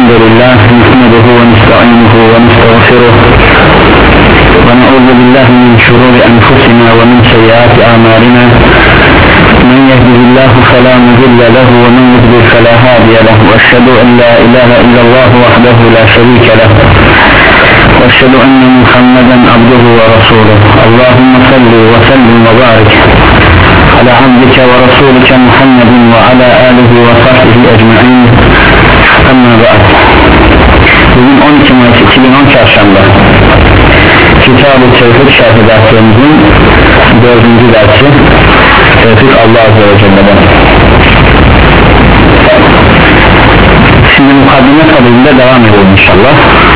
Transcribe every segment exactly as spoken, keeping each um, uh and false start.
الحمد لله نحمده ونستعينه ونستغفره ونعوذ بالله من شرور أنفسنا ومن سيئات أعمالنا من يهده الله فلا مضل له ومن يضلل فلا هادي له وأشهد أن لا إله إلا الله وحده لا شريك له وأشهد أن محمدا عبده ورسوله اللهم صل وسلم وبارك على عبدك ورسولك محمد وعلى آله وصحبه أجمعين. Amma ba'd. Bugün on iki Mayıs iki bin on Çarşamba Kitab-ı Tevfik şerhi derslerimizin dördüncü dersi Tevfik Allah Azze ve Celle'den. Şimdi mukaddime tadında devam edelim inşallah.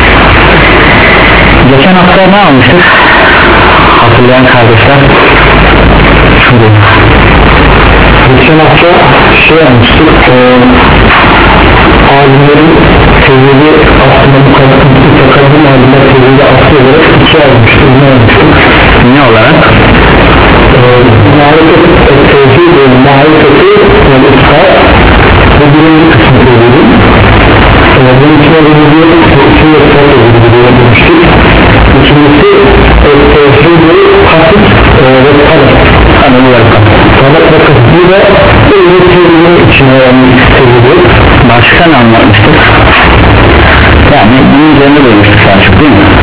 Geçen hafta ne almıştık? Hatırlayan kardeşler şurada. Geçen hafta şey almıştık e, alimlerin tevhidi aslında bu takaddım alimler tevhidi aslı olarak iki almıştık. Ne almıştık? Ne olarak? Marifet tevhid ve marifeti ve iskar ve birinci kısmı tevhidi. Bunun içine vuruluyor, tevhidi ve tevhidi demiştik. İkincisi tevhid ve kasıt ve talep. Tanımı ve kasıt. Talep ve kasıtı da tevhidi tevhidinin içine tevhidi. Başka ne anlatmıştık? Yani bunun üzerinde duymuştuk karşılık değil mi?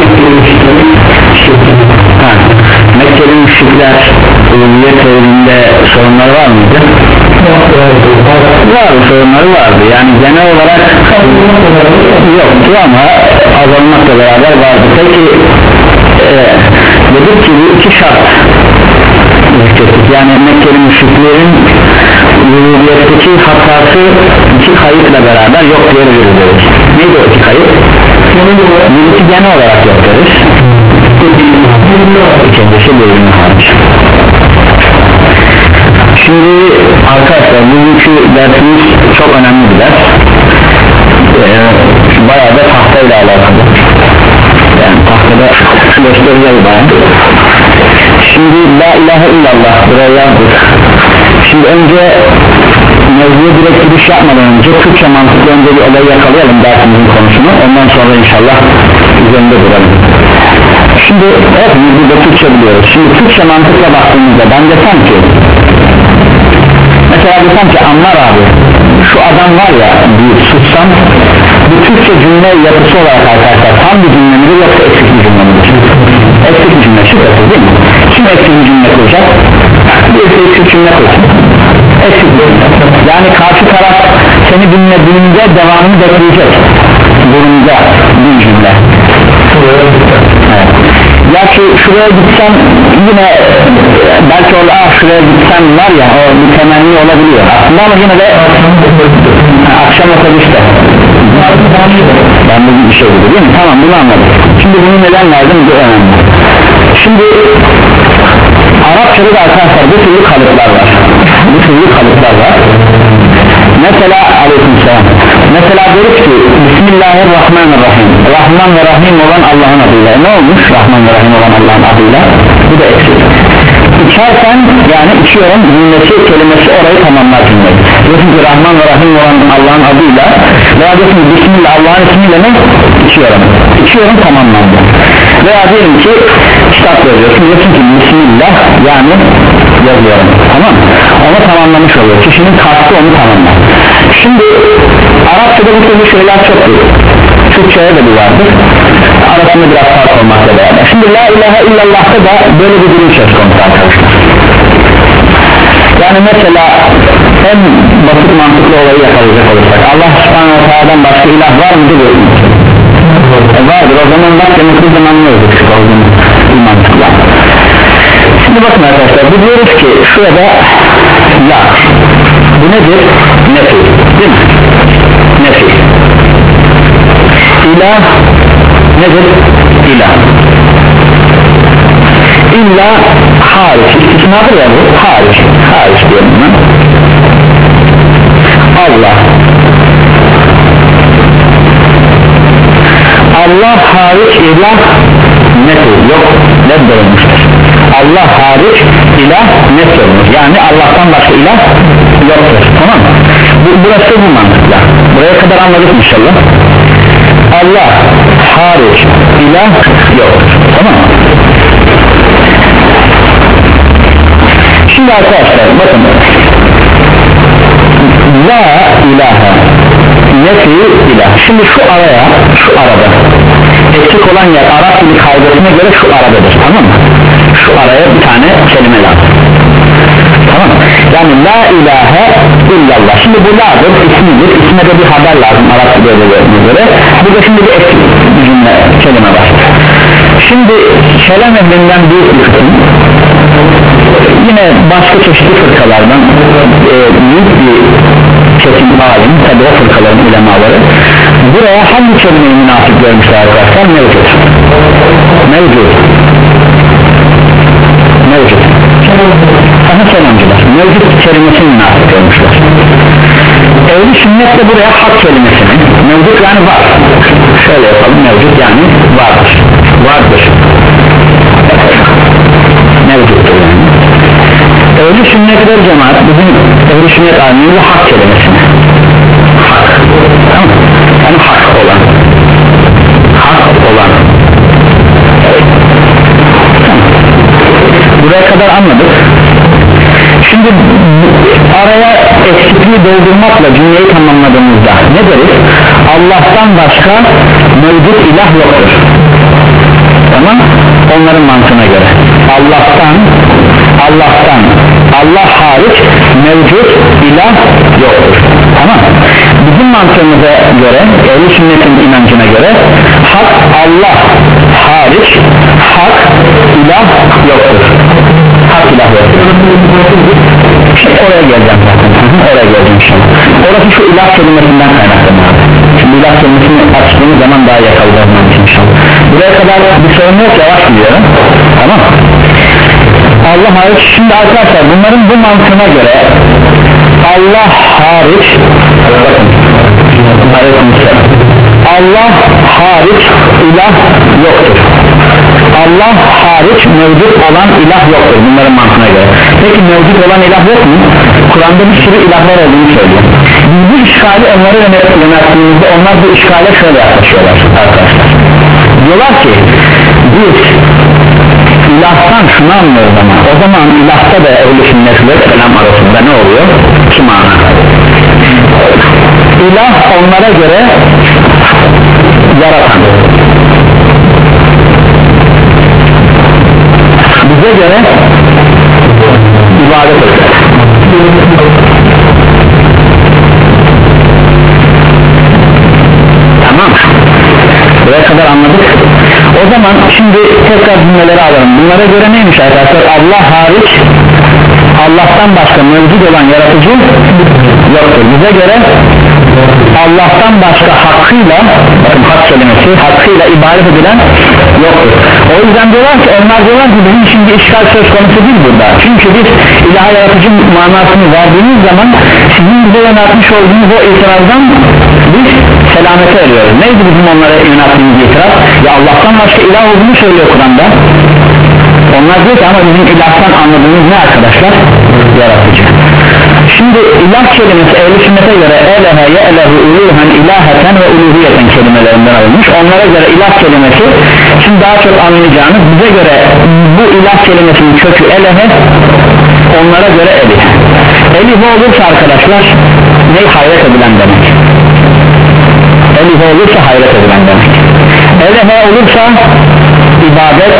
Ha, Mekkeli müşrikler uluhiyet tevhidinde sorunları var mıydı? Var, sorunları vardı. Yani genel olarak yoktu ama azalmakla beraber vardı. Peki e, dedik ki bu iki şart yani Mekkeli müşriklerin uluhiyetteki hatası iki kayıtla beraber yok diye veririz. Neydi o iki kayıt? Birisi genel olarak yok deriz. İkincisi bölümü hariç. Şimdi arkadaşlar bugünkü dersimiz çok önemli bir ders. Ee, bayağı da tahtayla alakalı. Yani tahtada göstereceğiz bayağı. Şimdi la ilahe illallah buraya yazdık. Şimdi önce mevzuya direkt giriş yapmadan önce Türkçe mantıklı önce bir olayı yakalayalım dersimizin konusunu, ondan sonra inşallah üzerinde duralım. Şimdi evet burada Türkçe biliyoruz. Şimdi Türkçe mantıkla baktığımızda ben desem ki mesela desem ki Ammar abi şu adam var ya bir sussam bu Türkçe cümle yapısı olarak arkadaşlar tam bir cümle midir yoksa eksik bir cümle midir? Eksik bir cümle şüphesiz değil mi? Kim eksik bir cümle kuracak? Bir eksik cümle kuracak. Eksik bir cümle. Yani karşı taraf seni dinlediğinde devamını bekleyecek durumda bir cümle. Evet. Ya ki şuraya gitsem yine belki orada ah şuraya gitsem var ya o bir temenni olabiliyor aslında ama yine de akşam otobüste ben bugün bir şey dedi değil mi? Tamam bunu anladım. Şimdi bunu neden verdim bu önemli. Şimdi Arapçada da arkadaşlar bu türlü kalıplar var. Bu türlü kalıplar var. Mesela aleykümselam. Mesela deriz ki Bismillahirrahmanirrahim. Rahman ve Rahim olan Allah'ın adıyla. Ne olmuş Rahman ve Rahim olan Allah'ın adıyla? Bu da eksik. İçersen yani içiyorum cümlesi kelimesi orayı tamamlar cümleyi. Diyorsun ki Rahman ve Rahim olan Allah'ın adıyla veya diyorsun ki Bismillah Allah'ın ismiyle ne? İçiyorum. İçiyorum tamamlandı. Veya diyelim ki kitap yazıyorsun diyorsun ki Bismillah yani yazıyorum. Tamam mı? Onu tamamlamış oluyor. Kişinin kastı onu tamamlar. Şimdi Arapçada bu türlü şeyler çoktur. Türkçe'ye de bu vardır. Arasında biraz fark olmakla beraber. Şimdi la ilahe illallah'ta da böyle bir durum söz konusu arkadaşlar. Yani mesela en basit mantıklı olayı yakalayacak olursak Allah subhanahu wa ta'ala'dan başka ilah var mı diyor? E vardır o zaman bak demekli zamanlıyoruz eksik olduğunu bir mantıkla. Şimdi bakın arkadaşlar biz diyoruz ki şurada la bu nedir? Nefi değil mi? Nefi İlah nedir? İlah İlla hariç istisnadır ya bu hariç hariç diyorum ben Allah Allah hariç ilah nedir? Yok reddolmuştur. Allah hariç ilah nefsolunur, yani Allah'tan başka ilah yoktur, tamam mı? Bu, burası bu mantıkla, buraya kadar anladık inşallah. Allah hariç ilah yoktur, tamam mı? Şimdi arkadaşlar bakın, la ilahe nefi ilah, şimdi şu araya, şu arada eksik olan yer Arap dili kaydetine göre şu aradadır, tamam mı? Şu araya bir tane kelime lazım, tamam mı? Yani la ilahe illallah, şimdi bu la'dır, ismidir, isme de bir haber lazım Arap dili göre. Burada şimdi bir eksik bir cümle, kelime var. Şimdi kelam ehlinden büyük bir kısım, yine başka çeşitli fırkalardan e, büyük bir kesim alim, tabi o fırkaların ulemaları buraya hangi kelimeyi münasip görmüşler arkadaşlar? Mevcut mevcut mevcut sana kelamcılar mevcut kelimesini münasip görmüşler. Ehli sünnet de buraya hak kelimesini, mevcut yani var, şöyle yapalım, mevcut yani vardır, vardır mevcuttur yani. Ehli sünnetler cemaat bizim ehli sünnet alimleri hak kelimesini, hak, tamam mı? Yani hak olan, hak olan, evet. Tamam. Buraya kadar anladık. Şimdi araya eksikliği doldurmakla cümleyi tamamladığımızda ne deriz? Allah'tan başka mevcut ilah yoktur, tamam, onların mantığına göre Allah'tan Allah'tan Allah hariç mevcut ilah yoktur, tamam. Bizim mantığımıza göre, ehl-i sünnetin inancına göre hak Allah hariç hak ilah yoktur, hak ilah yoktur. Şimdi oraya geleceğim zaten, oraya geleceğim inşallah. Orası şu ilah kelimesinden kaynaklanıyor. Şimdi ilah kelimesini açtığımız zaman daha yakalayacağım inşallah. Buraya kadar bir sorun yok, yavaş gidiyorum, tamam. Allah hariç, şimdi arkadaşlar bunların bu mantığına göre Allah hariç, Allah hariç ilah yoktur, Allah hariç mevcut olan ilah yoktur bunların mantığına göre. Peki mevcut olan ilah yok mu? Kur'an'da bir sürü ilahlar olduğunu söylüyor. Biz bu işgali onlara yönelttiğimizde onlar bu işgale şöyle yaklaşıyorlar arkadaşlar. Diyorlar ki biz ilahtan şunu anlıyoruz, ama o zaman ilahta da ehl-i sünnet ve kelam arasında ne oluyor? İki mana. İlah onlara göre yaratan, bize göre ibadet eder. Tamam, buraya kadar anladık. O zaman şimdi tekrar cümleleri alalım. Bunlara göre neymiş arkadaşlar? Allah hariç Allah'tan başka mevcut olan yaratıcı yoktur. Bize göre Allah'tan başka hakkıyla, bakın hak kelimesi, hakkıyla ibadet edilen yoktur. O yüzden diyorlar ki, onlar diyorlar ki bizim şimdi işgal söz konusu değil burada. Çünkü biz ilahi yaratıcı manasını verdiğimiz zaman sizin bize yöneltmiş olduğunuz o itirazdan biz selamete eriyoruz. Neydi bizim onlara yönelttiğimiz itiraz? Ya Allah'tan başka ilah olduğunu söylüyor Kur'an'da. Onlar diyor ki ama bizim ilahtan anladığımız ne arkadaşlar? Yaratıcı. Şimdi ilah kelimesi ehl-i sünnete göre elehe ye'lehu uluhen ilaheten ve uluhiyeten kelimelerinden alınmış. Onlara göre ilah kelimesi, şimdi daha çok anlayacağınız, bize göre bu ilah kelimesinin kökü elehe, onlara göre elih. Elih olursa arkadaşlar ne? Hayret edilen demek. Elih olursa hayret edilen demek. Elehe olursa ibadet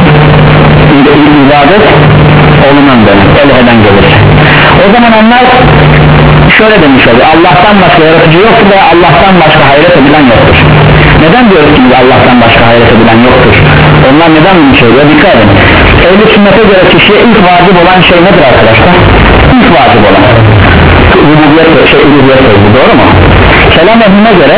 ibadet olunan demek. Eleheden gelir. O zaman onlar şöyle demiş oluyor: Allah'tan başka yaratıcı yoktur veya Allah'tan başka hayret edilen yoktur. Neden diyoruz ki Allah'tan başka hayret edilen yoktur? Onlar neden bunu söylüyor? Dikkat edin. Ehl-i sünnete göre kişiye ilk vacip olan şey nedir arkadaşlar? İlk vacip olan rububiyet, şey rububiyet sözü, doğru mu? Kelam ehline göre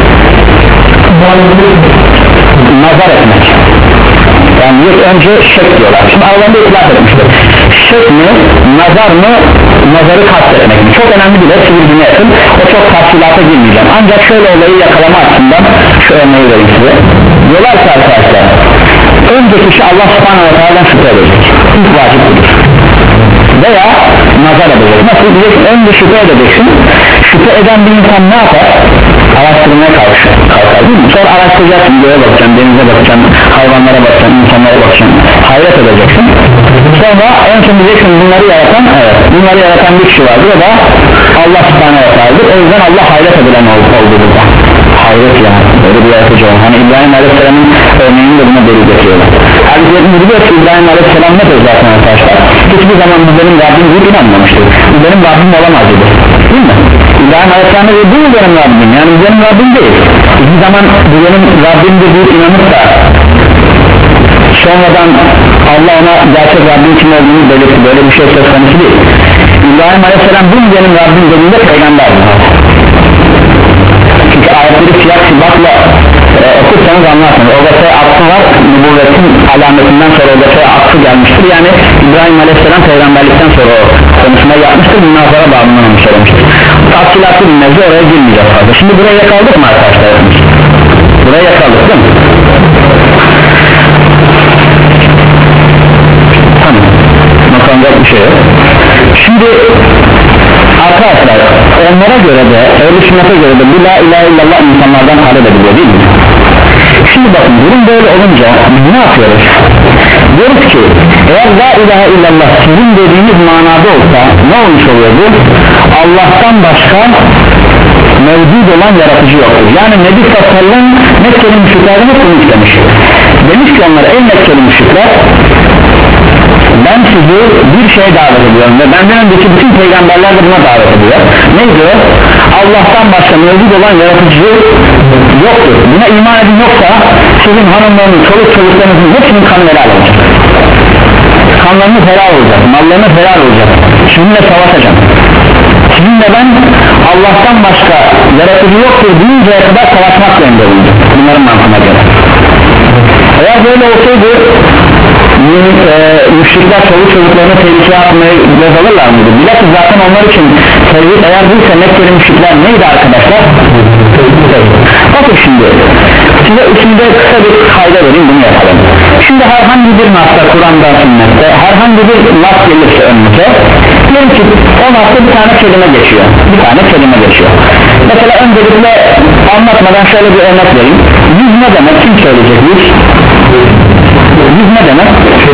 nazar etmek, yani ilk önce şek diyorlar. Şimdi aralarında itilaf etmişler. Şek mi, nazar mı, nazarı kastetmek mi? Çok önemli bir de sivilcine yakın. O çok tafsilata girmeyeceğim. Ancak şöyle olayı yakalama açısından şu örneği vereyim size. Diyorlar ki arkadaşlar, önce kişi Allah subhanahu ve teala'dan şüphe edecek. ilk vacip budur. Veya nazar edecek. Nasıl diyeceksin? Önce şüphe edeceksin. Şüphe eden bir insan ne yapar? Araştırmaya kalkar, kalkar değil mi? Sonra araştıracaksın, göğe bakacaksın, denize bakacaksın, hayvanlara bakacaksın, insanlara bakacaksın, hayret edeceksin. Sonra en son diyeceksin bunları yaratan, evet, bunları yaratan bir kişi vardır, o da Allah subhanahu wa ta'aladır. O yüzden Allah hayret edilen oldu, oldu burada. Hayret ya, böyle bir yaratıcı oldu. Hani İbrahim Aleyhisselam'ın örneğini de buna delil getiriyorlar. Hadislerin biliyor ki İbrahim Aleyhisselam ne dedi zaten arkadaşlar? Hiçbir zaman bu benim Rabbim deyip inanmamıştır. Bu benim Rabbim olamaz dedi. Değil mi? İbrahim Aleyhisselam dedi bu mu benim Rabbim? Yani bu benim Rabbim değil. Hiçbir zaman bu benim Rabbimdir deyip inanıp da sonradan Allah ona gerçek Rabbim kim olduğunu belirtti. Böyle bir şey söz konusu değil. İbrahim Aleyhisselam bu mu benim Rabbim dediğinde peygamberdir. Çünkü ayetleri siyah sibakla e, okursanız anlarsınız. Orada şey aklı var, nübüvvetin alametinden sonra orada şey aklı gelmiştir. Yani İbrahim Aleyhisselam peygamberlikten sonra o konuşmayı yapmıştır. Bundan sonra bağımından onu söylemiştir. Tafsilatlı bir mevzu, oraya girmeyeceğiz fazla. Şimdi buraya yakaldık mı arkadaşlar? Buraya yakaldık değil mi? Tamam. Makamda bir şey yok. Şimdi arkadaşlar onlara göre de ehl-i sünnete göre de bu la ilahe illallah insanlardan talep ediliyor değil mi? Şimdi bakın durum böyle olunca ne yapıyoruz? Diyoruz ki eğer la ilahe illallah sizin dediğiniz manada olsa ne olmuş oluyor bu? Allah'tan başka mevcut olan yaratıcı yoktur. Yani Nebi Sallallahu Mekkeli müşriklerden hep bunu istemiş. Demiş ki onlara ey Mekkeli müşrikler, ben sizi bir şeye davet ediyorum ve benden önceki bütün peygamberler de buna davet ediyor. Ne diyor? Allah'tan başka mevcut olan yaratıcı yoktur. Buna iman edin, yoksa sizin hanımlarınız, çoluk çocuklarınızın hepsinin kanı helal olacak. Kanlarınız helal olacak, mallarınız helal olacak. Sizinle savaşacağım. Sizinle ben Allah'tan başka yaratıcı yoktur deyinceye kadar savaşmak zorunda olacak. Bunların mantığına göre. Eğer böyle olsaydı e, müşrikler çoluk çocuklarını tehlikeye atmayı göz alırlar mıydı? Bilakis zaten onlar için tevhid eğer değilse Mekkeli müşrikler neydi arkadaşlar? Bakın şimdi size üstünde kısa bir kayda vereyim, bunu yapalım. Şimdi herhangi bir nasla, Kur'an'da, sünnette herhangi bir nas gelirse önümüze, diyelim ki o nasla bir tane kelime geçiyor, bir tane kelime geçiyor. Mesela öncelikle anlatmadan şöyle bir örnek vereyim. Yüz ne demek? Kim söyleyecek yüz? Yüz ne demek?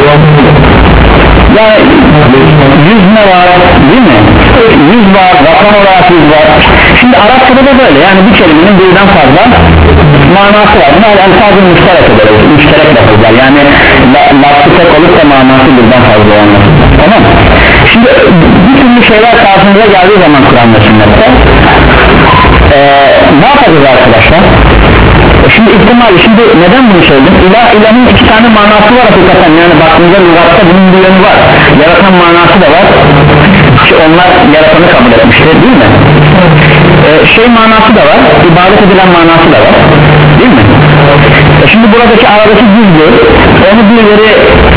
Yani yüz ne var değil mi? Yüz var, rakam olarak yüz var. Şimdi Arapçada da böyle, yani bir kelimenin birden fazla manası var. Bunlar el-fazıl müşterek ederiz, müşterek lafızlar. Yani lafzı tek olup da manası birden fazla olmaz. Tamam mı? Şimdi bir türlü şeyler karşımıza geldiği zaman Kur'an'da sünnette ee, ne yapacağız arkadaşlar? Şimdi ihtimali, şimdi neden bunu söyledim? İlah, ilahın iki tane manası var hakikaten, yani baktığımızda lügatta bunun bir yönü var, yaratan manası da var ki onlar yaratanı kabul etmiştir değil mi? Ee, şey manası da var, ibadet edilen manası da var değil mi? Ee, şimdi buradaki aradaki gizli, onu bir yeri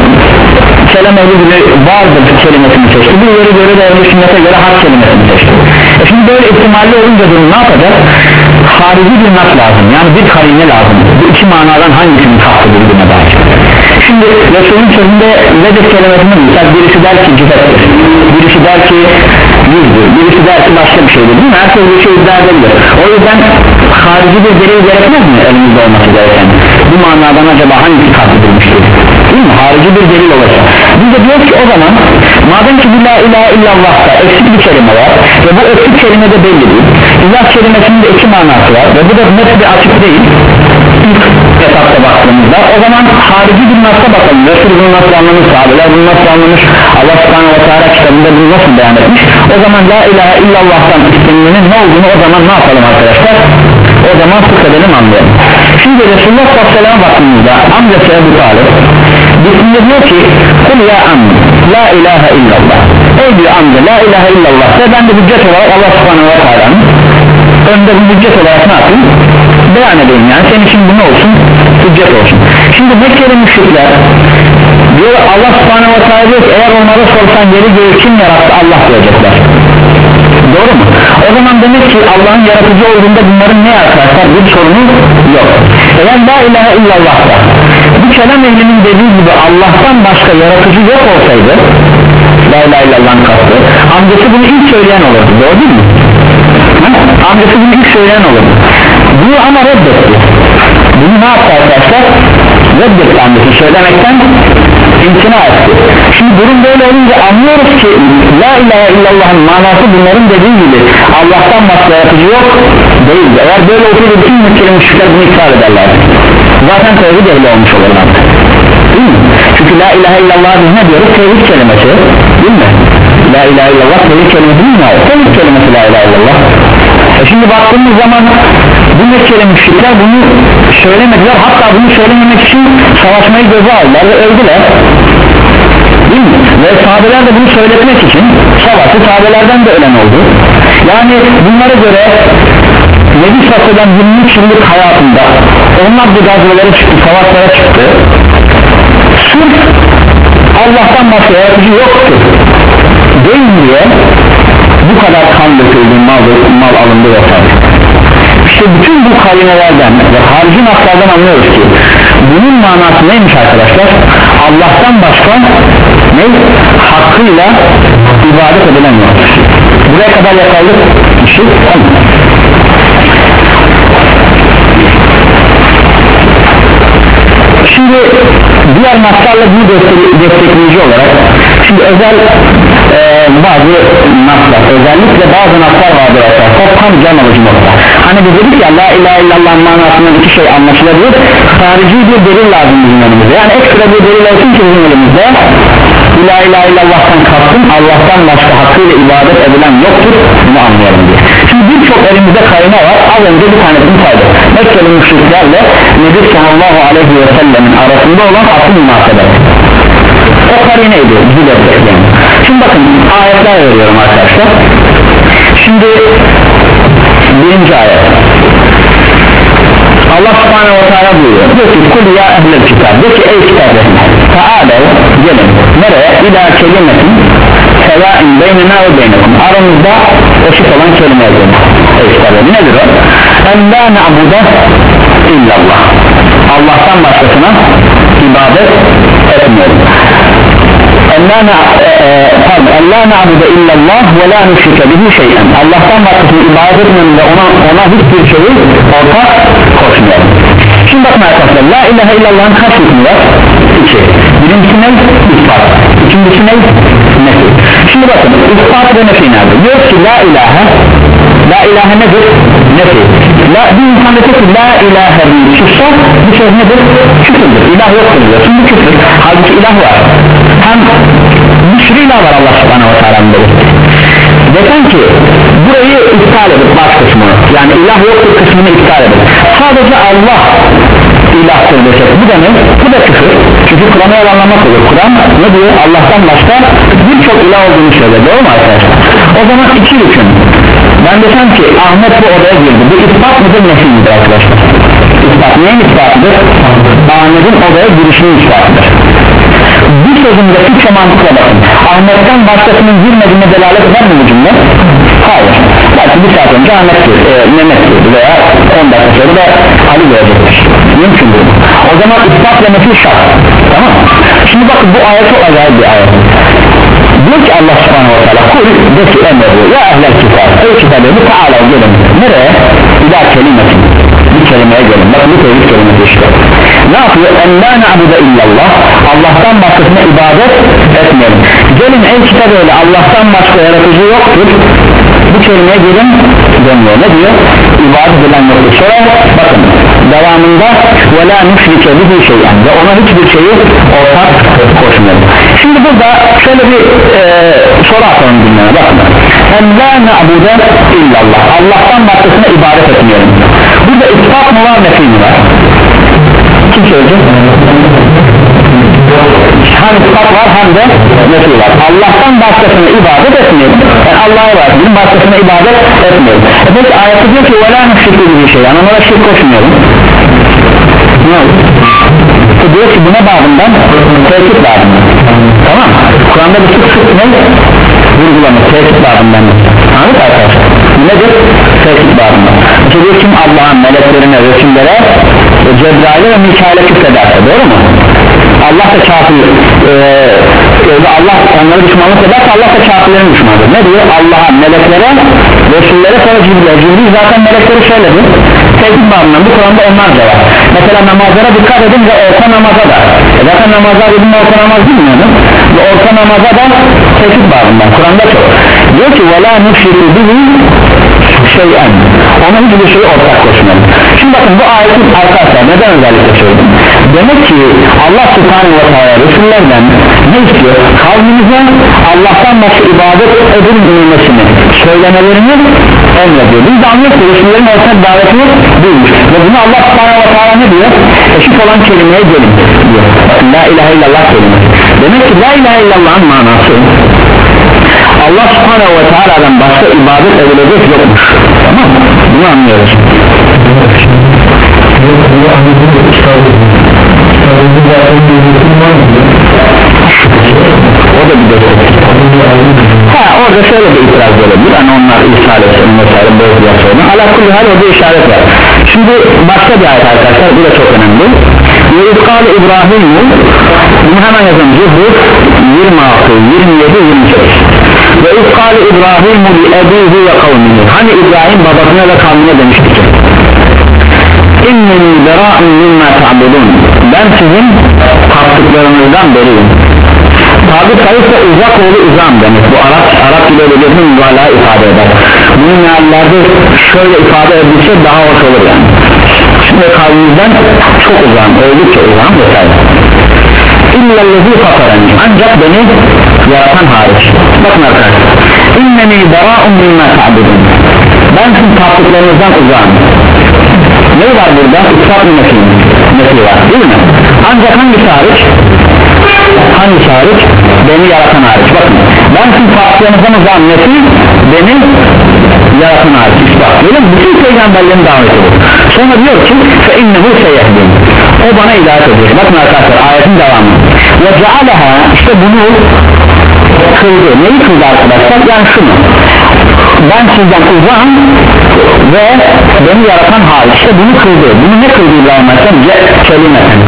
kelam ehli gibi vardır kelimesini seçti, bir yeri göre de ehl-i sünnete göre hak kelimesini seçti. E şimdi böyle ihtimalli olunca durum ne yapacak? Harici bir nas lazım, yani bir karine lazım. Bu iki manadan hangisinin kastedildiğine dair. Şimdi Resul'ün sözünde nedir kelimesini bulsak, birisi der ki cüfettir, birisi der ki yüzdür, birisi der ki başka bir şeydir değil mi? Herkes bir şey iddia edebilir. O yüzden harici bir delil gerekmez mi elimizde olması gereken? Bu manadan acaba hangisi kastedilmiştir? Değil mi? Harici bir delil olacak. Biz de diyoruz ki o zaman madem ki la ilahe illallah'ta eksik bir kelime var ve bu eksik kelime de belli değil, ilah kelimesinin de iki manası var ve bu da net bir açık değil ilk etapta baktığımızda, o zaman harici bir nasla bakalım. Resul bunu nasıl anlamış, sahabeler bunu nasıl anlamış, Allah subhanahu wa ta'ala kitabında bunu nasıl beyan etmiş? O zaman la ilahe illallah'tan istenmenin ne olduğunu o zaman ne yapalım arkadaşlar? O zaman sık edelim, anlayalım. Şimdi Resulullah sallallahu aleyhi ve sellem'e baktığımızda amcası Ebu Talib birisinde diyor ki kul ya amca la ilahe illallah, ey diyor amca la ilahe illallah ve ben de hüccet olarak Allah subhanahu wa ta'ala'nın önünde bir hüccet olarak ne yapayım? Beyan edeyim, yani senin için bu ne olsun? Hüccet olsun. Şimdi Mekkeli müşrikler diyor, Allah subhanahu wa ta'ala diyor ki eğer onlara sorsan yeri göğü kim yarattı? Allah diyecekler. Doğru mu? O zaman demek ki Allah'ın yaratıcı olduğunda bunların ne arkadaşlar? Bir sorunu yok. Eğer la ilahe illallah da bir kelam ehlinin dediği gibi Allah'tan başka yaratıcı yok olsaydı, la ilahe illallah'ın kastı, amcası bunu ilk söyleyen olurdu, doğru değil mi? Ha? Amcası bunu ilk söyleyen olurdu. Bunu ama reddetti. Bunu ne yaptı arkadaşlar? Reddetti amcası, söylemekten imtina etti. Şimdi durum böyle olunca anlıyoruz ki la ilahe illallah'ın manası bunların dediği gibi Allah'tan başka yaratıcı yok değil. Eğer böyle olsaydı bütün müşkili müşrikler bunu iptal ederler. Zaten tevhid ehli olmuş olurlar, değil mi? Çünkü la ilahe illallah biz ne diyoruz? Tevhid kelimesi, değil mi? La ilahe illallah tevhid kelimesi değil mi? Tevhid kelimesi la ilahe illallah. E şimdi baktığımız zaman bu Mekkeli müşrikler bunu söylemediler, hatta bunu söylememek için savaşmayı göze aldılar ve öldüler, değil mi? Ve sahabeler de bunu söyletmek için savaşı, sahabelerden de ölen oldu. Yani bunlara göre Nebi Sallallahu yirmi üç yıllık hayatında onlar bu gazvelere çıktı, savaşlara çıktı, sırf Allah'tan başka yaratıcı yoktu değil diye bu kadar kan döküldü, mal, mal alındı vesaire. İşte bütün bu kalimelerden ve harici naslardan anlıyoruz ki bunun manası neymiş arkadaşlar? Allah'tan başka ne? Hakkıyla ibadet edilen yoktur. Buraya kadar yakaladık işi, tamam. Şimdi diğer naslarla bunu destekleyici olarak şimdi özel e, bazı naslar, özellikle bazı naslar vardır arkadaşlar, tam can alıcı nokta. Hani biz dedik ya la ilahe illallah manasında iki şey anlaşılabilir, harici bir delil lazım bizim önümüzde, yani ekstra bir delil olsun ki bizim önümüzde la ilahe illallah'tan kastım Allah'tan başka hakkıyla ibadet edilen yoktur, bunu anlayalım diye. Şimdi birçok elimizde kaynağı var, az önce bir tanesini saydık. Mekkeli müşriklerle Nebi sallallahu aleyhi ve sellemin arasında olan asıl münasebet, o karineydi bizi destekleyen. Şimdi bakın ayetler veriyorum arkadaşlar. Şimdi birinci ayet, Allah subhanahu wa ta'ala buyuruyor, diyor ki kul ya ehlel kitab, diyor ki ey kitap ehli, ta'alev, gelin nereye? İlâ kelimetin sevâin beynena ve beynekum, aramızda eşit olan kelime yazın. Ey kitap ehli, nedir o? En la na'bude illallah, Allah'tan başkasına ibadet etmiyorum. En la na'bude illallah ve la nüşrike bihi şey'en, Allah'tan başkasına ibadet etmiyorum ve ona, ona hiçbir şeyi ortak koşmayalım. Şimdi bakın arkadaşlar, la ilahe illallah'ın kaç hükmü var? İki. Birincisi ne? İspat. İkincisi ne? Nefi. Şimdi bakın ispat ve nefi nerede? Diyor ki la ilahe, la ilahe nedir? Nefi. La, bir insan da ki la ilahe bir çıksa bu söz nedir? Küfürdür. İlah yoktur diyor. Şimdi küfür. Halbuki ilah var. Hem bir sürü ilah var Allah subhanahu wa ta'ala'nın belirttiği. Desen ki burayı iptal edip baş kısmını, yani ilah yoktur kısmını iptal edip sadece Allah ilahtır desek, bu da ne? Bu da küfür. Çünkü Kur'an'ı yalanlamak olur. Kur'an ne diyor? Allah'tan başka birçok ilah olduğunu söylüyor, doğru mu arkadaşlar? O zaman iki hüküm. Ben desem ki Ahmet bu odaya girdi, bu ispat mıdır, nefi midir arkadaşlar? İspat, neyin ispatıdır? Ahmet'in odaya girişinin ispatıdır. Bu sözünde Türkçe mantıkla bakın, Ahmet'ten başkasının girmediğine delalet eder mi bu cümle? Hayır. Belki bir saat önce Ahmet girdi, e, Mehmet girdi veya on dakika sonra da Ali görecektir. Mümkün değil. O zaman ispat ve nefi şart. Tamam mı? Şimdi bakın bu ayet çok acayip bir ayet. Diyor ki Allah subhanahu wa ta'ala kul de ki emrediyor ya ehlel kitab, ey kitabı bu ta'ala gelin nereye? İlâ kelimetin, bir kelimeye gelin. Bakın bu tevhid kelimesi işte. Ne yapıyor? En la na'bude illallah, Allah'tan başkasına ibadet etmeyelim. Gelin ey kitabı öyle, Allah'tan başka yaratıcı yoktur, bu kelimeye gelin dönüyor. Ne diyor? İbadet edilen yoktur. Sonra bakın devamında ve la nüşrike bihi şey'en, ve ona hiçbir şeyi ortak koşmayalım. Şimdi burada şöyle bir e, soru atalım dinleme, bakın. En la na'bude illallah, Allah'tan başkasına ibadet etmeyelim. Burada ispat mı var, nefi mi var? Kim söyleyecek? Hem ispat var hem de nefi var. Allah'tan başkasına ibadet etmeyelim. Yani Allah'a var, bizim başkasına ibadet etmeyelim. E peki ayette diyor ki وَلَا نُشْرِكُ bir şey, yani onlara şirk koşmayalım. Ne olur? Bu diyor ki buna bağımdan tehdit bağımdan. Tamam. Kur'an'da bir sık sık ne? Vurgulamak, tehdit bağımdan. Anladın arkadaşlar? Nedir? Tehdit bağımdan. İşte diyor kim Allah'ın meleklerine, resimlere, Cebrail'e ve Mikail'e küfrederse, doğru mu? Allah da kafir e, Allah onları düşmanlık ederse Allah da kafirlerin düşmanıdır. Ne diyor? Allah'a, meleklere, Resullere, sonra Cibril'e. Cibril zaten melekleri söyledi. Tevhid bağımından bu Kur'an'da onlar da var. Mesela namazlara dikkat edin ve orta namaza da e zaten namazlar dedim orta namaz bilmiyor mu? Ve orta namaza da tevhid bağımından Kur'an'da çok diyor ki وَلَا نُشْرِكُ بِهِ şeyen, ona hiçbir şeyi ortak koşmayalım. Şimdi bakın bu ayeti arkadaşlar neden özellikle söyledim? Demek ki Allah Subhanahu ve Teala Resullerden ne istiyor? Kavmimize Allah'tan başka ibadet edilmemesini söylemelerini emrediyor. Biz de anlıyoruz ki Resullerin ortak daveti değilmiş. Ve bunu Allah Subhanahu ve Teala ne diyor? Eşit olan kelimeye gelin diyor. La ilahe illallah kelimesi. Demek ki la ilahe illallah'ın manası Allah Subhanahu ve Teala'dan başka ibadet edilecek yokmuş. Tamam mı? Bunu anlıyoruz. O da bir destek. Ha orada şöyle bir itiraz olabilir. Hani onlar ishal etsin mesela böyle bir sorun. Ala kulli hal orada işaret var. Şimdi başka bir ayet arkadaşlar, bu da çok önemli. Yusuf İbrahim'u bunu hemen yazın. Zuhur yirmi altı, yirmi yedi, yirmi sekiz. Ve İskali İbrahim'u li ebihi ve kavmihi. Hani İbrahim babasına ve kavmine demişti ki İnneni bera'un mimma ta'budun. Ben sizin taptıklarınızdan beriyim. Tabi sayısı uzak oğlu uzam demek. Bu Arap, Arap dili ödülesinin mübalağa ifade eder. Bunun meallerde şöyle ifade edilse daha hoş olur yani. Şimdi kavmimizden çok uzam, oldukça uzam vesaire. İllellezi fatarani, ancak beni yaratan hariç. Bakın arkadaşlar, inneni bera'un mimma ta'budun. Ben sizin taptıklarınızdan uzağım. Ne var burada? İspat-ı metin metin var değil mi? Ancak hangisi hariç? Hangisi hariç? Beni yaratan hariç. Bakın, ben sizin taptıklarınızdan uzağım. Metin beni yaratan hariç. İspat. Öyle mi? Bütün peygamberlerin daveti bu. Sonra diyor ki fe innehu seyehdin. O bana hidayet ediyor. Bakın arkadaşlar, ayetin devamı. Ve cealeha, işte bunu kıldı. Neyi kıldı arkadaşlar? Yani şunu. Ben sizden uzağım ve beni yaratan hariç. İşte bunu kıldı. Bunu ne kıldı İbrahim Aleyhisselam? Kelimeten.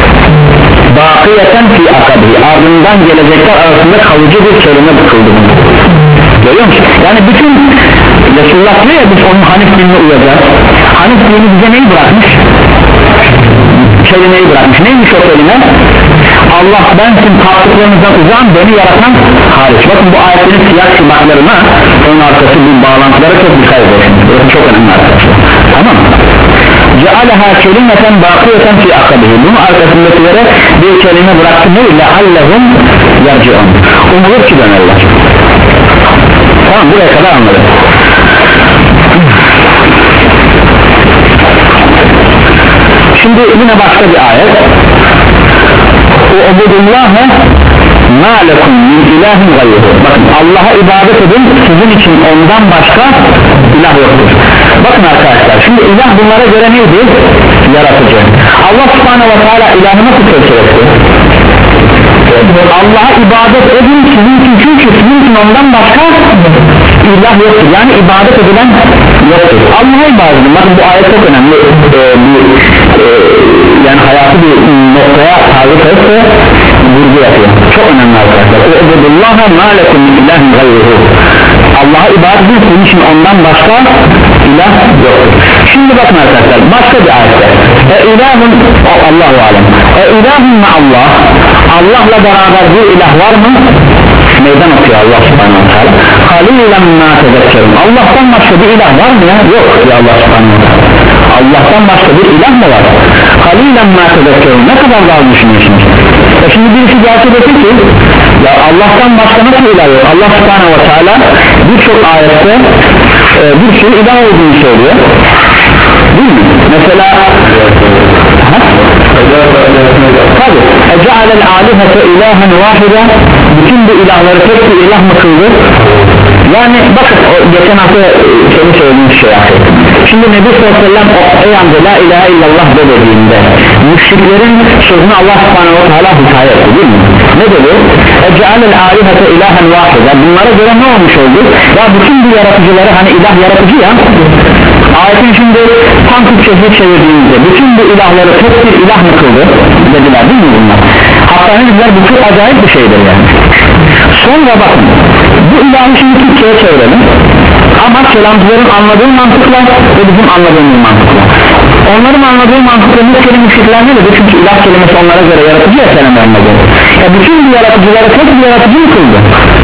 Bakiyeten fi akabi. Ardından gelecekler arasında kalıcı bir kelime kıldı bunu. Görüyor musun? Yani bütün Resulullah diyor ya, biz onun Hanif dinine uyacağız. Hanif dini bize neyi bırakmış? Kelimeyi bırakmış. Neymiş o kelime? Allah ben sizin taptıklarınızdan uzağım, beni yaratan hariç. Bakın bu ayetlerin siyah şubatlarına onun arkası bir bağlantılara çok dikkat edin. Burası çok önemli arkadaşlar. Tamam mı? Cealeha kelimeten bakiyeten fi akabihi. Bunun arkasındakilere bir kelime bıraktı. Ne? Leallehum yarciun. Umulur ki dönerler. Tamam, buraya kadar anladım. Şimdi yine başka bir ayet. U'budullâhe mâ lekum min ilâhin gayrıhu. Bakın, Allah'a ibadet edin, sizin için ondan başka ilah yoktur. Bakın arkadaşlar, şimdi ilah bunlara göre neydi? Yaratıcı. Allah subhanahu ve teala ilahı nasıl tefsir etti? Allah'a ibadet edin sizin için, çünkü sizin için ondan başka ilah yoktur. Yani ibadet edilen yoktur. Allah'a ibadet edin. Bakın bu ayet çok önemli. Ee, bir, e, yani hayatı bir noktaya tarif etse vurgu yapıyor. Çok önemli arkadaşlar. Ebudullaha ma lekum min ilahin gayruhu. Allah'a ibadet edin, sizin için ondan başka ilah yoktur. Şimdi bakın arkadaşlar, başka bir ayette e ilahun, Allahu alem, e ilahun ma Allah, Allah'la beraber bir ilah var mı? Meydan okuyor Allah subhanahu wa ta'ala. Halilen ma tezekkerun. Allah'tan başka bir ilah var mı ya? Yok diyor Allah subhanahu wa ta'ala. Allah'tan başka bir ilah mı var? Halilen ma tezekkerun. Ne kadar daha düşünüyorsunuz? E şimdi birisi gelse desin ki ya Allah'tan başka nasıl ilah yok? Allah subhanahu wa ta'ala birçok ayette e, bir sürü ilah olduğunu söylüyor. Değil mi? Mesela tabi ece'alel alihete ilahen vahide, bütün bu ilahları tek bir ilah mı kıldı? Yani bakın o geçen hafta seni söylediğim şey yaptım. Şimdi Nebi sallallahu aleyhi ve sellem ey amca la ilahe illallah de dediğinde müşriklerin sözünü Allah subhanahu wa ta'ala hikaye etti değil mi? Ne dedi? ece'alel alihete ilahen vahide. Bunlara göre ne olmuş oldu? Ya bütün bu yaratıcıları, hani ilah yaratıcı ya, ayetin şimdi tam Türkçe'ye çevirdiğimizde bütün bu ilahları tek bir ilah mı kıldı dediler değil mi bunlar? hatta ne dediler, bu çok acayip bir şeydir yani. Sonra bakın bu ilahı şimdi Türkçe'ye çevirelim ama kelamcıların anladığı mantıkla ve bizim anladığımız mantıkla. Onların anladığı mantıkla müşkeli müşrikler ne dedi? Çünkü ilah kelimesi onlara göre yaratıcı ya kelimlerine göre. Ya bütün bu yaratıcıları tek bir yaratıcı mı kıldı?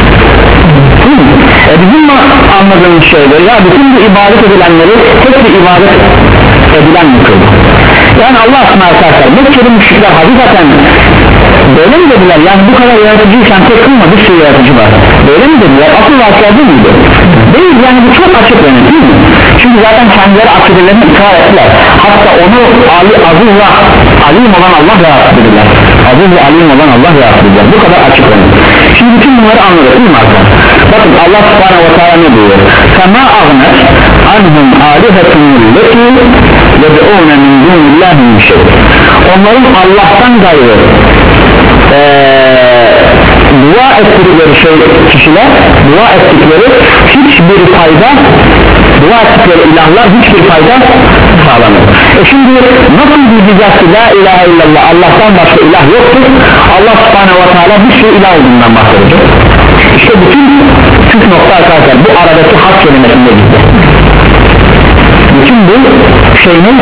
E bizim anladığımız şeydir ya, bütün bu ibadet edilenleri tek bir ibadet edilen mi kıldı? Yani Allah aşkına arkadaşlar, Mekkeli müşrikler hakikaten böyle mi dediler? Yani bu kadar yaratıcıysan tek kılma, bir sürü yaratıcı var, böyle mi dediler? Asıl vakıya değil miydi? Değil, yani bu çok açık benim, değil mi? Çünkü zaten kendileri akidelerini ikrar ettiler, hatta onu Ali, aziz ve alim olan Allah yarattı dediler, aziz ve alim olan Allah yarattı dediler, bu kadar açık benim. Şimdi bütün bunları anladık değil mi arkadaşlar? Bakın Allah subhanahu ve teala ne diyor? فَمَا أَغْنَتْ عَنْهُمْ آلِهَةُمُ الَّتِي يَدْعُونَ مِنْ دُونِ اللّٰهِ مِنْ شَيْءٍ. Onların Allah'tan gayrı ee, dua ettikleri şey, kişiler dua ettikleri hiçbir fayda, dua ettikleri ilahlar hiçbir fayda sağlamıyor. E şimdi nasıl diyeceğiz ki la ilahe illallah, Allah'tan başka ilah yoktur, Allah subhanahu wa ta'ala bir sürü ilah olduğundan bahsedecek. İşte bütün püf nokta arkadaşlar bu aradaki hak kelimesinde gitti. Bütün bu şeyin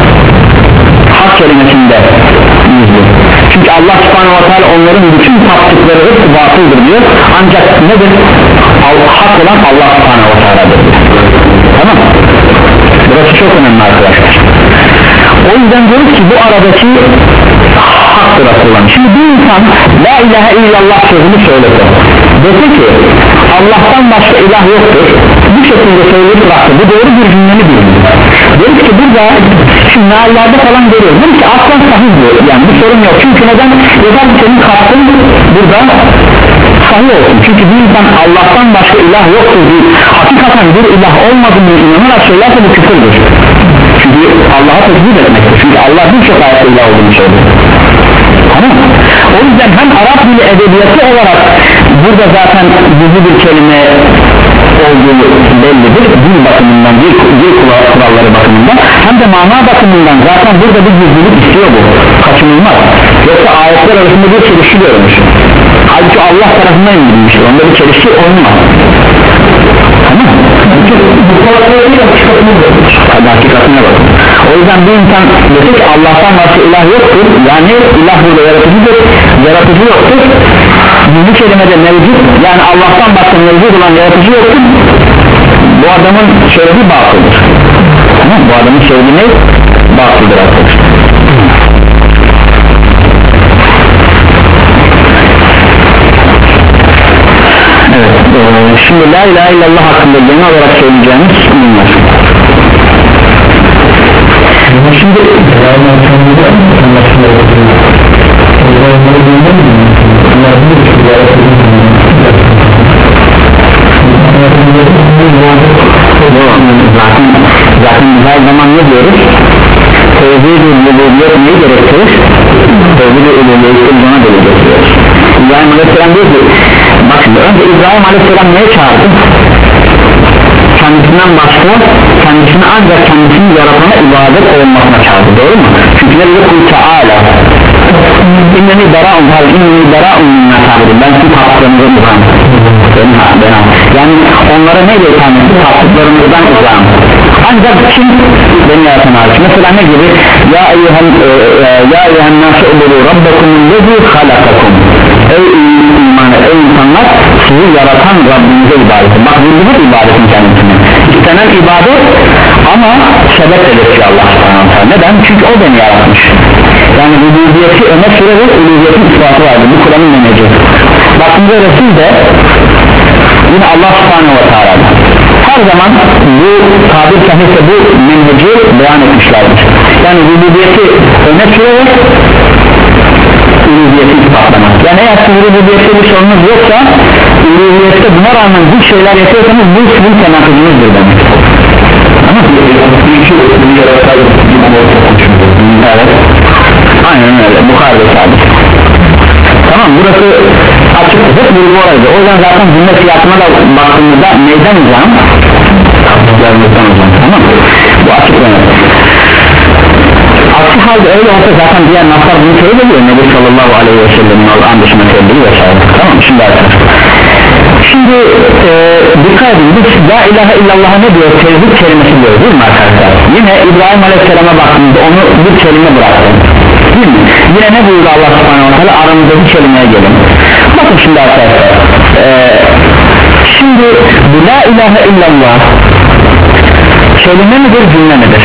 hak kelimesinde gizli. Çünkü Allah subhanahu wa ta'ala onların bütün taptıkları hepsi batıldır diyor, ancak nedir? Hak olan Allah subhanahu wa ta'ala'dır. Tamam, burası çok önemli arkadaşlar. O yüzden diyoruz ki bu aradaki haktır asılan. Şimdi bir insan la ilahe illallah sözünü söylese, dese ki Allah'tan başka ilah yoktur, bu şekilde söyleyip bıraktı, bu doğru bir cümleni bilmiyor. Diyoruz ki burada şimdi meallerde falan görüyoruz, diyoruz ki aslan sahih diyor, yani bir sorun yok. Çünkü neden? Yeter ki senin kastın burada sahih olsun. Çünkü bir insan Allah'tan başka ilah yoktur deyip hakikaten bir ilah olmadığını inanarak söylerse bu küfürdür. Çünkü Allah'a tekbir etmektir. Çünkü Allah birçok ayette ilah olduğunu söylüyor. Tamam. O yüzden hem Arap dili edebiyatı olarak burada zaten gizli bir kelime olduğu bellidir, dil bakımından, dil, dil kuralları bakımından, hem de mana bakımından zaten burada bir gizlilik istiyor, bu kaçınılmaz. Yoksa ayetler arasında bir çelişki görmüş, halbuki Allah tarafından indirilmiş, onda bir çelişki olmaz. Tamam mı? Bu kurallarıyla hakikatine bakın. O yüzden bir insan dedi ki Allah'tan başka ilah yoktur, yani ilah burada yaratıcıdır, yaratıcı yoktur, bu kelimede mevcut, yani Allah'tan başka mevcut olan yaratıcı yoktur, bu adamın söylediği batıldır. Tamam, bu adamın söylediği ne? Batıldır arkadaşlar. Evet, e, şimdi la ilahe illallah hakkında genel olarak söyleyeceğimiz bunlar. Şimdi zaten zaten her zaman ne diyoruz? Tevhid-i uluhiyet neyi gerektirir? Tevhid-i uluhiyet'i buna da getiriyoruz. İbrahim Aleyhisselam diyor ki, bak şimdi önce İbrahim Aleyhisselam neye çağırdı? Kendisinden başka, kendisini ancak kendisini yaratana ibadet olmasına çağırdı, doğru mu? Çünkü ne diyor? Kul Teala İnneni bera'un hal inneni bera'un minna tabirin, ben sizin tatlılarınızı uzağım, yani onlara neyle itham etti? Tatlılarınızdan uzağım, ancak kim beni yaratan hariç? Mesela ne gibi? Ya eyyühen ya eyyühen nâsı ubulu rabbakumul lezî halakakum, ey imanı, ey insanlar, sizi yaratan Rabbinize ibadet. Bak bu ibadetin kendisine istenen ibadet, ama sebep edilmiş Allah subhanahu wa ta'ala. Neden? Çünkü o beni yaratmış. Yani rububiyeti öne sürerek uluhiyetin ispatı vardır, bu Kur'an'ın menheci. Bakınca Resul de yine Allah subhanahu wa ta'ala her zaman bu tabir sahihse bu menheci beyan etmişlerdir. Yani rububiyeti öne sürerek uluhiyeti ispatlamak. Yani eğer sizin rububiyette bir sorunuz yoksa, uluhiyette buna rağmen bu şeyler yapıyorsanız bu sizin tenakızınızdır demek. Tamam mı? Evet. Aynen öyle. Bukhari'de sabit. Tamam, burası açık hep vurgu oraydı. O yüzden zaten cümle fiyatına da baktığımızda neyden hocam? Gelmekten hocam. Tamam. Bu açık önemli. Aksi halde öyle olsa zaten diğer naslar bunu teyit ediyor Nebi sallallahu aleyhi ve sellem'in Allah'ın dışına teyit vesaire. Tamam şimdi arkadaşlar, şimdi e, dikkat edin, biz la ilahe illallah'a ne diyor, tevhid kelimesi diyor değil mi arkadaşlar? Yine İbrahim aleyhisselama baktığımızda onu bir kelime bıraktı değil mi? Yine ne buyurdu Allah subhanahu wa ta'ala, aramızdaki kelimeye gelin. Bakın şimdi arkadaşlar, e, şimdi bu la ilahe illallah kelime midir, cümle midir?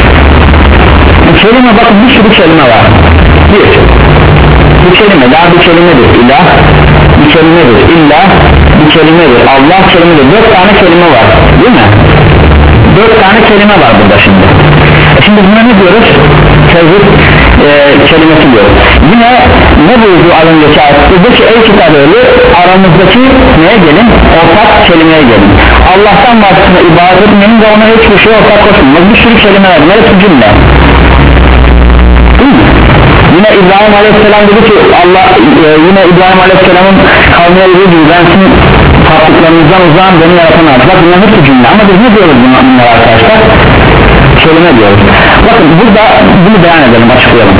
Bu kelime, bakın bir sürü kelime var. Bir, bu kelime la bir kelimedir, ilah bir kelimedir, illah bir kelimedir, Allah kelimedir. Dört tane kelime var değil mi? Dört tane kelime var burada şimdi. Şimdi buna ne diyoruz? Tevhid e, kelimesi diyoruz. Yine ne buyurdu az önceki ayette ki ey kitap ehli, aramızdaki neye gelin? Ortak kelimeye gelin. Allah'tan başkasına ibadet etmeyin ve ona hiçbir şey ortak koşmayın. Bir sürü kelime var. Neresi cümle? Değil mi? Yine İbrahim aleyhisselam dedi ki Allah e, yine İbrahim aleyhisselamın kavmine dediği gibi ben sizin taptıklarınızdan uzağım, beni yaratamaz. Bak bunların hepsi cümle, ama biz ne diyoruz bunlar arkadaşlar? Kelime diyoruz. Bakın burada bunu beyan edelim, açıklayalım.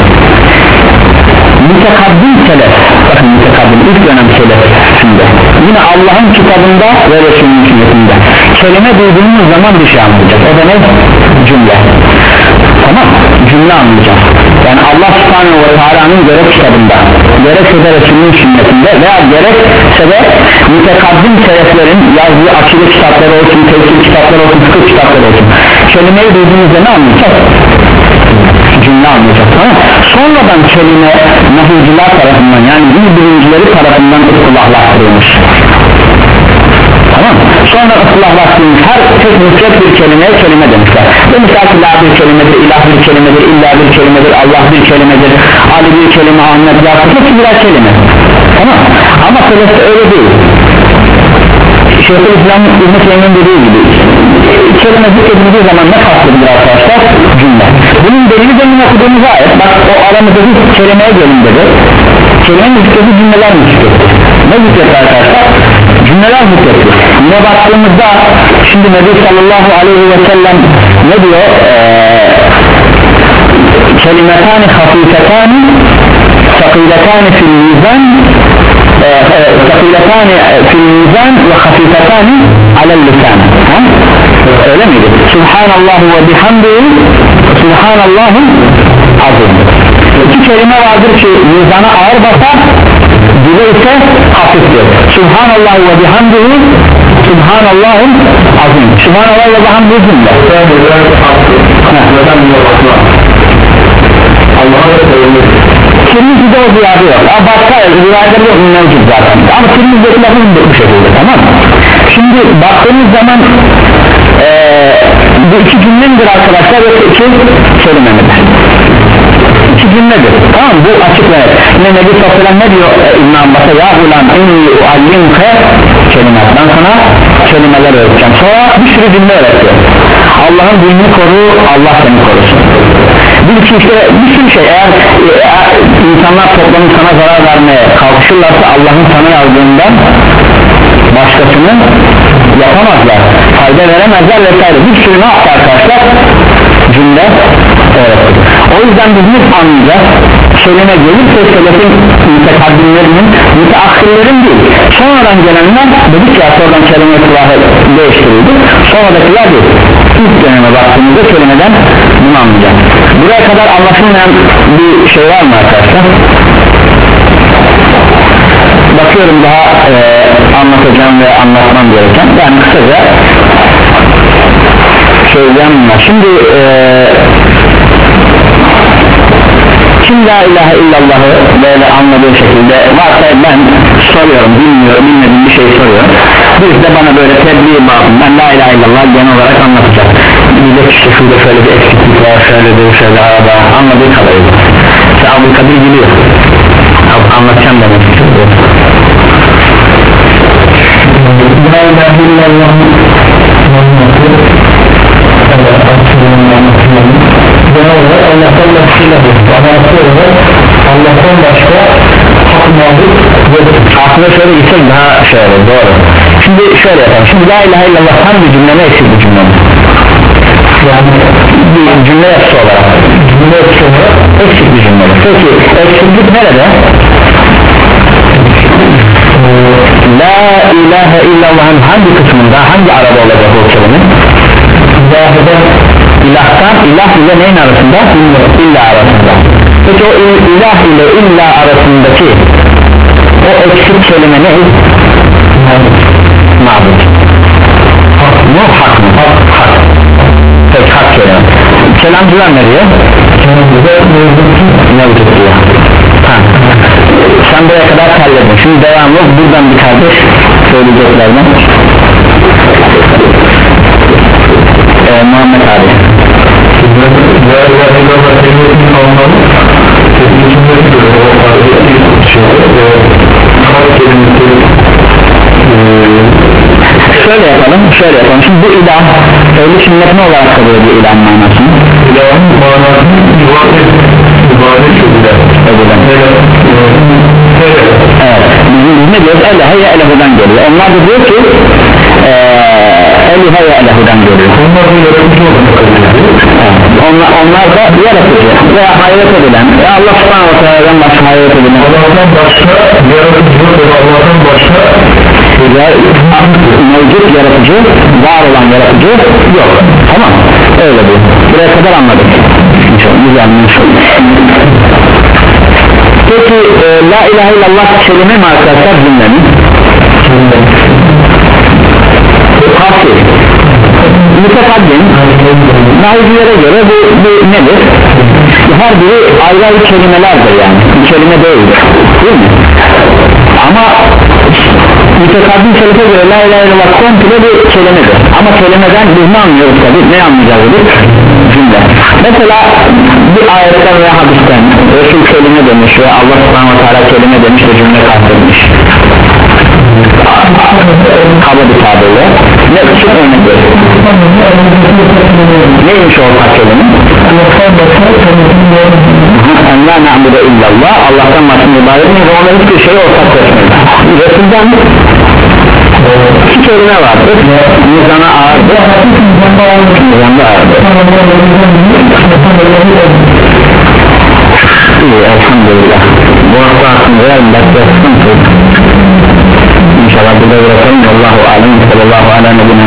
Mütekaddim selef, bakın mütekaddim ilk dönem selefinde, yine Allah'ın kitabında ve Resulünün sünnetinde kelime duyduğumuz zaman bir şey anlayacağız. O da ne? Cümle. Tamam, cümle anlayacağız. Yani Allah subhanahu ve teala'nın gerek kitabında, gerekse de Resulünün sünnetinde veya gerekse de mütekaddim seleflerin yazdığı akide kitapları olsun, tefsir kitapları olsun, fıkıh kitapları olsun, kelimeyi duyduğumuzda ne anlayacağız? Cümle anlayacağız. Tamam. Sonradan kelime nahiyciler tarafından, yani din bilimcileri tarafından ıslahlaştırılmış. Tamam. Sonra ıslahlaştırılmış her tek müsret bir kelimeye kelime demişler. Demişler ki la bir kelimedir, ilah bir kelimedir, illa bir kelimedir, Allah bir kelimedir, Ali bir kelime, Ahmet Yakup, hepsi birer kelime. Tamam. Ama selefte öyle değil. Şeyhülislam İbn-i Teymi'nin dediği gibi kelime zikredildiği zaman ne kastedilir arkadaşlar? Cümle. Bunun delili demin okuduğumuz ayet, bak o aramızdaki kelimeye gelin dedi. Kelimenin zikredildiği cümleler mi zikredildi? Ne zikredildi arkadaşlar? Cümleler zikredildi. Yine baktığımızda şimdi Nebi sallallahu aleyhi ve sellem ne diyor? Ee, kelimetani hafifetani sakiletani fil mizan sakiletani fil mizan ve hafifetani alel lisan. Öyle miydi? Subhanallah ve bihamdihi Subhanallah'ın azim. İki kelime vardır ki mizana ağır basar, dili ise hafiftir. Subhanallah ve bihamdihi Subhanallah'ın azim. Subhanallah ve bihamdihi cümle. Tirmizi'de o ziyade yok. Başka ziyade yok, mevcut zaten. Ama Tirmizi'deki lafı bu şekilde, tamam mı? Şimdi baktığımız zaman ee, bu iki cümle midir arkadaşlar, yoksa iki kelime midir? İki cümledir, tamam mı? Bu açık ve yine Nebi sallallahu aleyhi ve sellem ne diyor e, İbn-i Abbas'a, ya ulan inni uallimke kelimet, ben sana kelimeler öğreteceğim. Sonra bir sürü cümle öğretiyor. Allah'ın dinini koru, Allah seni korusun. Bir iki işte bir sürü şey, eğer, eğer insanlar toplanıp sana zarar vermeye kalkışırlarsa Allah'ın sana yazdığından başkasını yapamazlar, fayda veremezler vesaire. Bir sürü ne yaptı arkadaşlar? Cümle öğretti. O yüzden biz ne anlayacağız? Kelime gelirse selefin mütekaddimlerinin, müteakhirlerin değil, sonradan gelenler dedik ya, sonradan kelime kulahı değiştirildi, sonradakiler değil. İlk döneme baktığımızda kelimeden bunu anlayacağız. Buraya kadar anlaşılmayan bir şey var mı arkadaşlar? Bakıyorum daha e, anlatacağım ve anlatmam gereken, yani kısaca söyleyeceğim bunlar. Şimdi e, kim la ilahe illallah'ı böyle anladığı şekilde varsa, ben soruyorum, bilmiyorum, bilmediğim bir şey soruyorum, birisi de bana böyle tebliğ bağımından la ilahe illallah genel olarak anlatacak. Diyecek işte şurada şöyle bir eksiklik var, şöyle bir şöyle arada, anladığı kadarıyla işte Abdülkadir biliyor, anlatacağım demek istiyorum. La ilahe illallah Allah'tan Allah'tan başka hak mağdur yoktur. Aslında şöyle gitsek daha şöyle doğru. Şimdi şöyle yapalım. Şimdi la ilahe illallah tam bir cümle mi, eksik bir cümle mi? Yani bir cümle yapısı olarak. Cümle yapısı olarak nerede? La ilahe illallah'ın hangi kısmında, hangi arada olacak o kelime? İlahtan, ilah ile neyin arasında? İlla arasında. Peki o ilah ile illa arasındaki o eksik kelime ne? Mabud. Ne hak mı? Hak. Peki hak kelime. Kelamcılar ne diyor? Mevcut diyor. Ha. Sen buraya kadar terledin. Şimdi devamlı buradan bir kardeş söyleyeceklerden. Ee, Muhammed abi. Şöyle yapalım, şöyle yapalım. Şimdi bu ilah, ehli sünnet ne olarak kabul ediyor ilah manasını? İlahın manasını ibadet, ibadet edilen. Evet, biz ne diyoruz? Elehe ya elehudan geliyor. Onlar da diyor ki ee, Elihe ve Elehu'dan geliyor. Onlar da yaratıcı onlar, onlar da yaratıcı veya hayret edilen ve Allah subhanahu wa ta'ala'dan başka hayret edilen Allah'tan başka yaratıcı ve Allah'tan başka mevcut yaratıcı, var olan yaratıcı yok. Tamam, öyle bu. Buraya kadar anladık. Güzel, peki e, la ilahe illallah kelime mi arkadaşlar cümlenin? Hasir mütekaddim naizlere göre bu, bu nedir? Her biri ayrı ayrı kelimelerdir yani bir kelime değil, değil mi? Ama mütekaddim selefe göre la ilahe illallah komple bir kelimedir ama kelimeden biz ne anlıyoruz tabi, ne anlayacağız dedik? Cümle. Mesela bir ayetten veya hadisten Resul kelime demiş ve Allah subhanahu wa ta'ala kelime demiş ve cümle kastedilmiş kaba bir tabirle ne küçük örnek verir neymiş o ortak kelime? En la na'budu illallah Allah'tan başını ibadet mi ve ona hiçbir şey ortak koşmayız. Resul'den iki kelime vardır mizana ağırdır mizanda ağırdır iyi elhamdülillah bu hafta hakkında yarın ders yapsın inşallah burada bırakalım Allahu alem sallallahu aleyhi ve sellem